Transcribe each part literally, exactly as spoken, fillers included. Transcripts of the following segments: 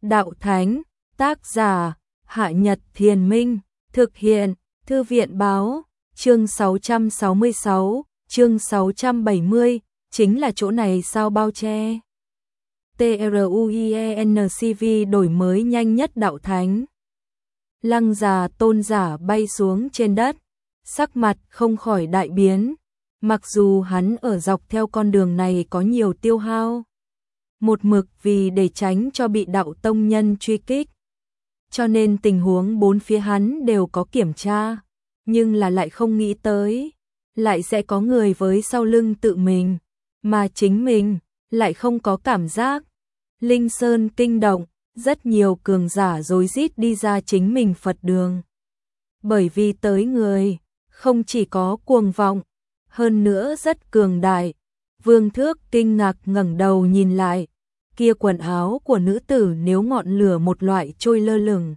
Đạo Thánh, tác giả, Hạ Nhật Thiền Minh, thực hiện, Thư viện Báo, chương sáu trăm sáu mươi sáu, chương sáu trăm bảy mươi, chính là chỗ này sao bao che. TRUIENCV đổi mới nhanh nhất Đạo Thánh. Lăng già tôn giả bay xuống trên đất, sắc mặt không khỏi đại biến, mặc dù hắn ở dọc theo con đường này có nhiều tiêu hao. Một mực vì để tránh cho bị đạo tông nhân truy kích. Cho nên tình huống bốn phía hắn đều có kiểm tra, nhưng là lại không nghĩ tới, lại sẽ có người với sau lưng tự mình, mà chính mình lại không có cảm giác. Linh Sơn kinh động, rất nhiều cường giả rối rít đi ra chính mình Phật đường. Bởi vì tới người, không chỉ có cuồng vọng, hơn nữa rất cường đại. Vương Thước kinh ngạc ngẩng đầu nhìn lại, kia quần áo của nữ tử nếu ngọn lửa một loại trôi lơ lửng.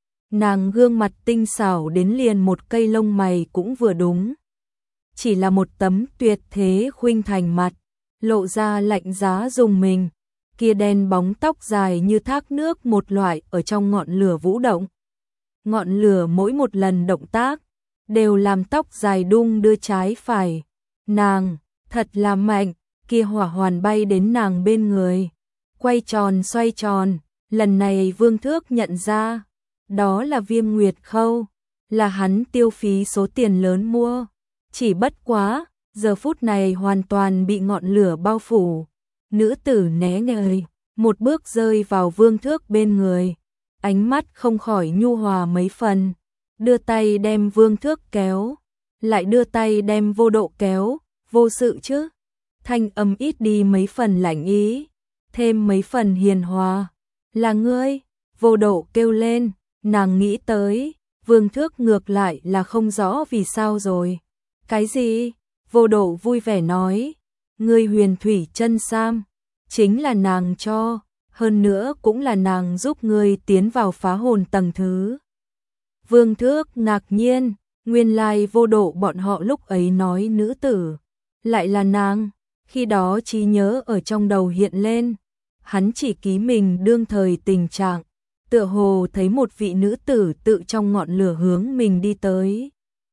Nàng gương mặt tinh xảo đến liền một cây lông mày cũng vừa đúng. Chỉ là một tấm tuyệt thế khuynh thành mặt, lộ ra lạnh giá dùng mình. Kia đen bóng tóc dài như thác nước một loại ở trong ngọn lửa vũ động. Ngọn lửa mỗi một lần động tác, đều làm tóc dài đung đưa trái phải. Nàng, thật là mạnh, kia hỏa hoàn bay đến nàng bên người. Quay tròn xoay tròn, lần này Vương Thước nhận ra, đó là Viêm Nguyệt Khâu, là hắn tiêu phí số tiền lớn mua. Chỉ bất quá, giờ phút này hoàn toàn bị ngọn lửa bao phủ. Nữ tử né người, một bước rơi vào Vương Thước bên người, ánh mắt không khỏi nhu hòa mấy phần, đưa tay đem Vương Thước kéo, lại đưa tay đem Vô Độ kéo, vô sự chứ. Thanh âm ít đi mấy phần lạnh ý, thêm mấy phần hiền hòa. Là ngươi, Vô Độ kêu lên, nàng nghĩ tới, Vương Thước ngược lại là không rõ vì sao rồi. Cái gì? Vô Độ vui vẻ nói, ngươi huyền thủy chân sam, chính là nàng cho, hơn nữa cũng là nàng giúp ngươi tiến vào phá hồn tầng thứ. Vương Thước ngạc nhiên, nguyên lai Vô Độ bọn họ lúc ấy nói nữ tử, lại là nàng. Khi đó trí nhớ ở trong đầu hiện lên, hắn chỉ ký mình đương thời tình trạng, tựa hồ thấy một vị nữ tử tự trong ngọn lửa hướng mình đi tới.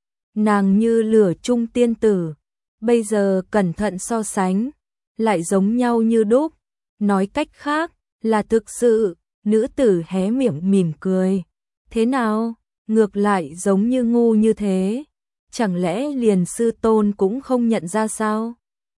Nàng như lửa trung tiên tử, bây giờ cẩn thận so sánh, lại giống nhau như đúc. Nói cách khác, là thực sự. Nữ tử hé miệng mỉm cười. Thế nào, ngược lại giống như ngu như thế, chẳng lẽ liền sư tôn cũng không nhận ra sao?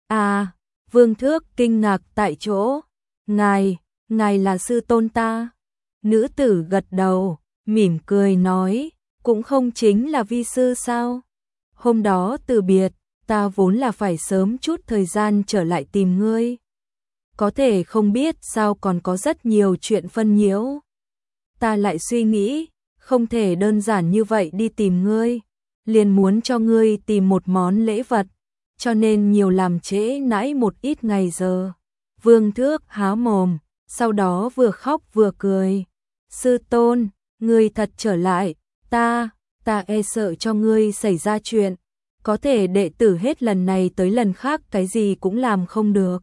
À, Vương Thước kinh ngạc tại chỗ. Ngài, ngài là sư tôn ta. Nữ tử gật đầu, mỉm cười nói, cũng không chính là vi sư sao? Hôm đó từ biệt, ta vốn là phải sớm chút thời gian trở lại tìm ngươi. Có thể không biết sao còn có rất nhiều chuyện phân nhiễu. Ta lại suy nghĩ, không thể đơn giản như vậy đi tìm ngươi, liền muốn cho ngươi tìm một món lễ vật, cho nên nhiều làm trễ nãi một ít ngày giờ. Vương Thước há mồm, sau đó vừa khóc vừa cười. Sư tôn, ngươi thật trở lại, ta, ta e sợ cho ngươi xảy ra chuyện, có thể đệ tử hết lần này tới lần khác cái gì cũng làm không được.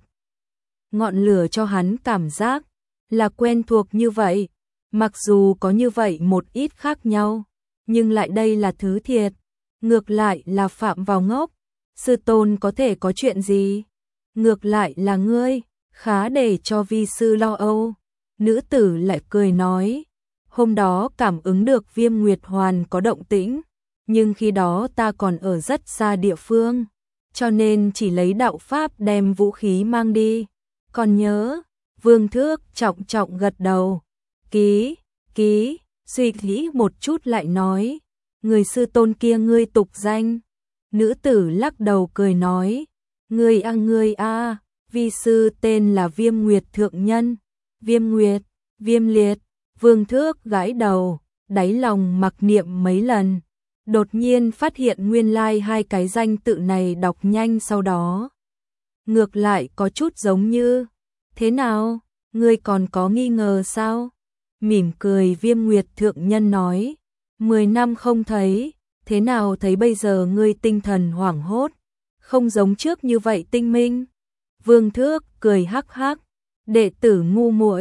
Ngọn lửa cho hắn cảm giác là quen thuộc như vậy, mặc dù có như vậy một ít khác nhau, nhưng lại đây là thứ thiệt, ngược lại là phạm vào ngốc. Sư tôn có thể có chuyện gì? Ngược lại là ngươi, khá để cho vi sư lo âu. Nữ tử lại cười nói, hôm đó cảm ứng được Viêm Nguyệt Hoàn có động tĩnh, nhưng khi đó ta còn ở rất xa địa phương, cho nên chỉ lấy đạo pháp đem vũ khí mang đi. Còn nhớ? Vương Thước trọng trọng gật đầu. Ký, ký, suy nghĩ một chút lại nói, người sư tôn kia ngươi tục danh. Nữ tử lắc đầu cười nói, ngươi a ngươi a, vi sư tên là Viêm Nguyệt Thượng Nhân. Viêm Nguyệt, Viêm Liệt. Vương Thước gãi đầu, đáy lòng mặc niệm mấy lần, đột nhiên phát hiện nguyên lai hai cái danh tự này đọc nhanh sau đó. Ngược lại có chút giống như, thế nào, ngươi còn có nghi ngờ sao? Mỉm cười Viêm Nguyệt Thượng Nhân nói, mười năm không thấy, thế nào thấy bây giờ ngươi tinh thần hoảng hốt, không giống trước như vậy tinh minh. Vương Thước cười hắc hắc, đệ tử ngu muội,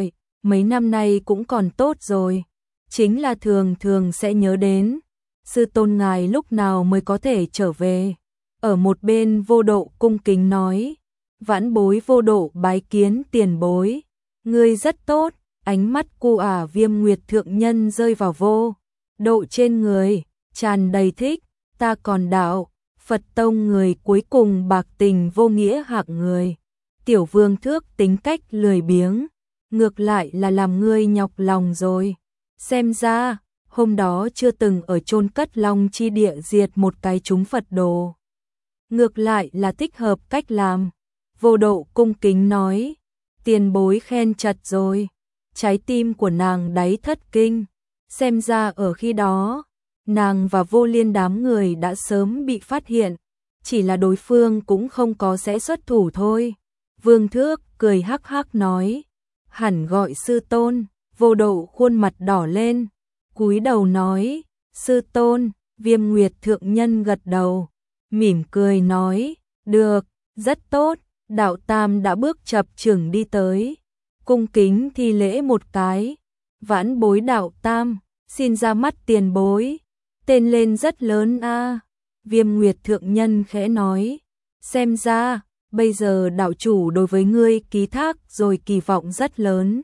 mấy năm nay cũng còn tốt rồi, chính là thường thường sẽ nhớ đến, sư tôn ngài lúc nào mới có thể trở về. Ở một bên Vô Độ cung kính nói, vãn bối Vô Độ bái kiến tiền bối, ngươi rất tốt. Ánh mắt cu ả Viêm Nguyệt thượng nhân rơi vào Vô Độ trên người, tràn đầy thích, ta còn đạo, Phật tông người cuối cùng bạc tình vô nghĩa hạng người. Tiểu Vương Thước tính cách lười biếng, ngược lại là làm ngươi nhọc lòng rồi. Xem ra, hôm đó chưa từng ở chôn cất Long chi địa diệt một cái chúng Phật đồ. Ngược lại là thích hợp cách làm. Vô Độ cung kính nói, tiền bối khen chật rồi. Trái tim của nàng đáy thất kinh, xem ra ở khi đó, nàng và Vô Liên đám người đã sớm bị phát hiện, chỉ là đối phương cũng không có sẽ xuất thủ thôi. Vương Thước cười hắc hắc nói, hẳn gọi sư tôn. Vô Độ khuôn mặt đỏ lên, cúi đầu nói, sư tôn. Viêm Nguyệt thượng nhân gật đầu, mỉm cười nói, được, rất tốt. Đạo Tam đã bước chập chững đi tới, cung kính thi lễ một cái, vãn bối Đạo Tam, xin ra mắt tiền bối, tên lên rất lớn a. Viêm Nguyệt thượng nhân khẽ nói, xem ra, bây giờ đạo chủ đối với ngươi ký thác rồi kỳ vọng rất lớn.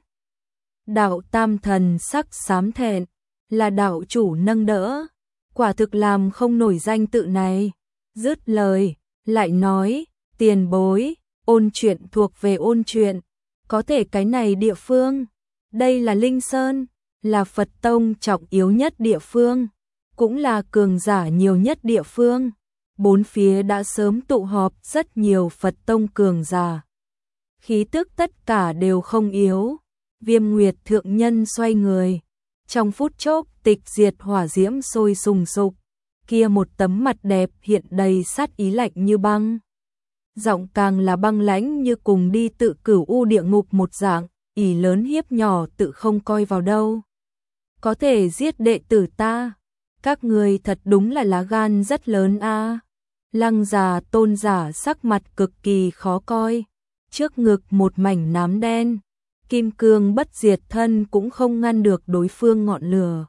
Đạo Tam thần sắc xám thẹn, là đạo chủ nâng đỡ, quả thực làm không nổi danh tự này. Dứt lời, lại nói, tiền bối, ôn chuyện thuộc về ôn chuyện, có thể cái này địa phương, đây là Linh Sơn, là Phật tông trọng yếu nhất địa phương, cũng là cường giả nhiều nhất địa phương. Bốn phía đã sớm tụ họp rất nhiều Phật tông cường giả. Khí tức tất cả đều không yếu. Viêm Nguyệt thượng nhân xoay người, trong phút chốc tịch diệt hỏa diễm sôi sùng sục, kia một tấm mặt đẹp hiện đầy sát ý lạnh như băng. Giọng càng là băng lãnh như cùng đi tự cửu u địa ngục một dạng, ỷ lớn hiếp nhỏ tự không coi vào đâu. Có thể giết đệ tử ta, các người thật đúng là lá gan rất lớn a. Lăng già tôn giả sắc mặt cực kỳ khó coi, trước ngực một mảnh nám đen, kim cương bất diệt thân cũng không ngăn được đối phương ngọn lửa.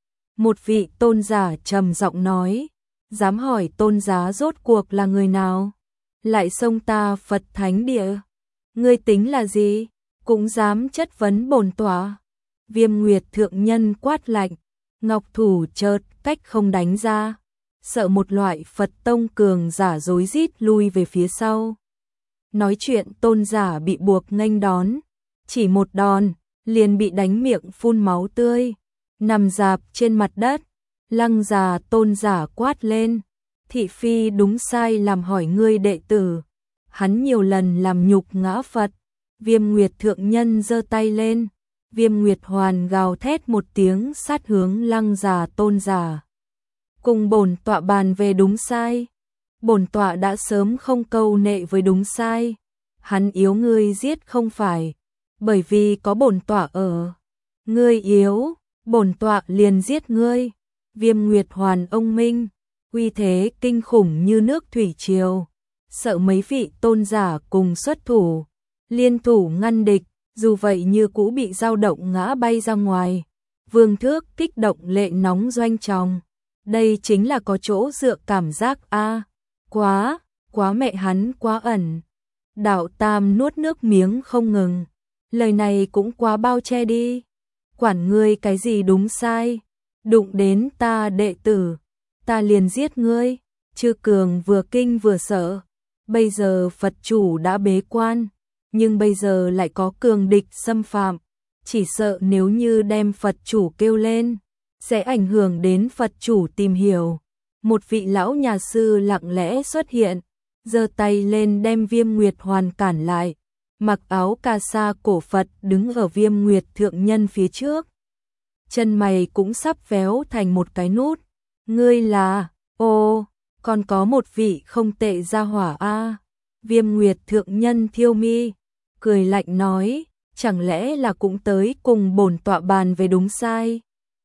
Một vị tôn giả trầm giọng nói, dám hỏi tôn giá rốt cuộc là người nào? Lại xông ta Phật thánh địa, ngươi tính là gì, cũng dám chất vấn bổn tọa. Viêm Nguyệt thượng nhân quát lạnh, ngọc thủ chợt cách không đánh ra, sợ một loại Phật tông cường giả rối rít lui về phía sau. Nói chuyện tôn giả bị buộc nghênh đón, chỉ một đòn, liền bị đánh miệng phun máu tươi, nằm rạp trên mặt đất. Lăng già tôn giả quát lên, thị phi đúng sai làm hỏi ngươi đệ tử, hắn nhiều lần làm nhục ngã Phật. Viêm Nguyệt thượng nhân giơ tay lên, Viêm Nguyệt hoàn gào thét một tiếng sát hướng lăng già tôn giả. Cùng bổn tọa bàn về đúng sai, bổn tọa đã sớm không câu nệ với đúng sai, hắn yếu ngươi giết không phải, bởi vì có bổn tọa ở, ngươi yếu, bổn tọa liền giết ngươi. Viêm Nguyệt hoàn ông minh, uy thế kinh khủng như nước thủy triều, sợ mấy vị tôn giả cùng xuất thủ, liên thủ ngăn địch, dù vậy như cũ bị dao động ngã bay ra ngoài. Vương Thước kích động lệ nóng doanh tròng, đây chính là có chỗ dựa cảm giác a, quá, quá mẹ hắn quá ẩn. Đạo Tam nuốt nước miếng không ngừng, lời này cũng quá bao che đi, quản ngươi cái gì đúng sai, đụng đến ta đệ tử, ta liền giết ngươi. Chư cường vừa kinh vừa sợ, bây giờ Phật chủ đã bế quan, nhưng bây giờ lại có cường địch xâm phạm, chỉ sợ nếu như đem Phật chủ kêu lên, sẽ ảnh hưởng đến Phật chủ tìm hiểu. Một vị lão nhà sư lặng lẽ xuất hiện, giơ tay lên đem Viêm Nguyệt hoàn cản lại, mặc áo cà sa cổ Phật đứng ở Viêm Nguyệt thượng nhân phía trước. Chân mày cũng sắp véo thành một cái nút. Ngươi là, ô, còn có một vị không tệ gia hỏa a. Viêm Nguyệt thượng nhân thiêu mi, cười lạnh nói, chẳng lẽ là cũng tới cùng bổn tọa bàn về đúng sai.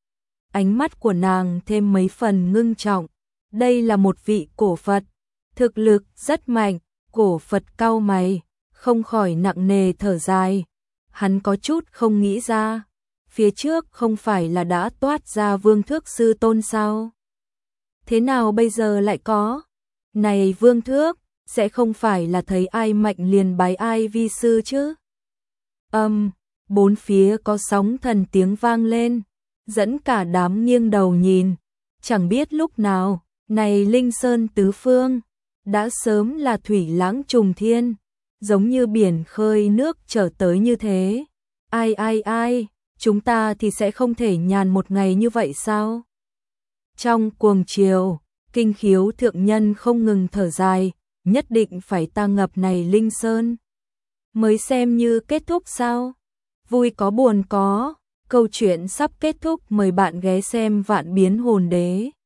Ánh mắt của nàng thêm mấy phần ngưng trọng, đây là một vị cổ Phật, thực lực rất mạnh. Cổ Phật cau mày, không khỏi nặng nề thở dài, hắn có chút không nghĩ ra, phía trước không phải là đã toát ra Vương Thước sư tôn sao? Thế nào bây giờ lại có? Này Vương Thước, sẽ không phải là thấy ai mạnh liền bái ai vi sư chứ? Âm, um, bốn phía có sóng thần tiếng vang lên, dẫn cả đám nghiêng đầu nhìn, chẳng biết lúc nào, này Linh Sơn tứ phương, đã sớm là thủy lãng trùng thiên, giống như biển khơi nước trở tới như thế. Ai ai ai, chúng ta thì sẽ không thể nhàn một ngày như vậy sao? Trong cuồng chiều, Kinh Khiếu thượng nhân không ngừng thở dài, nhất định phải ta ngập này Linh Sơn mới xem như kết thúc sao? Vui có buồn có, câu chuyện sắp kết thúc, mời bạn ghé xem Vạn Biến Hồn Đế.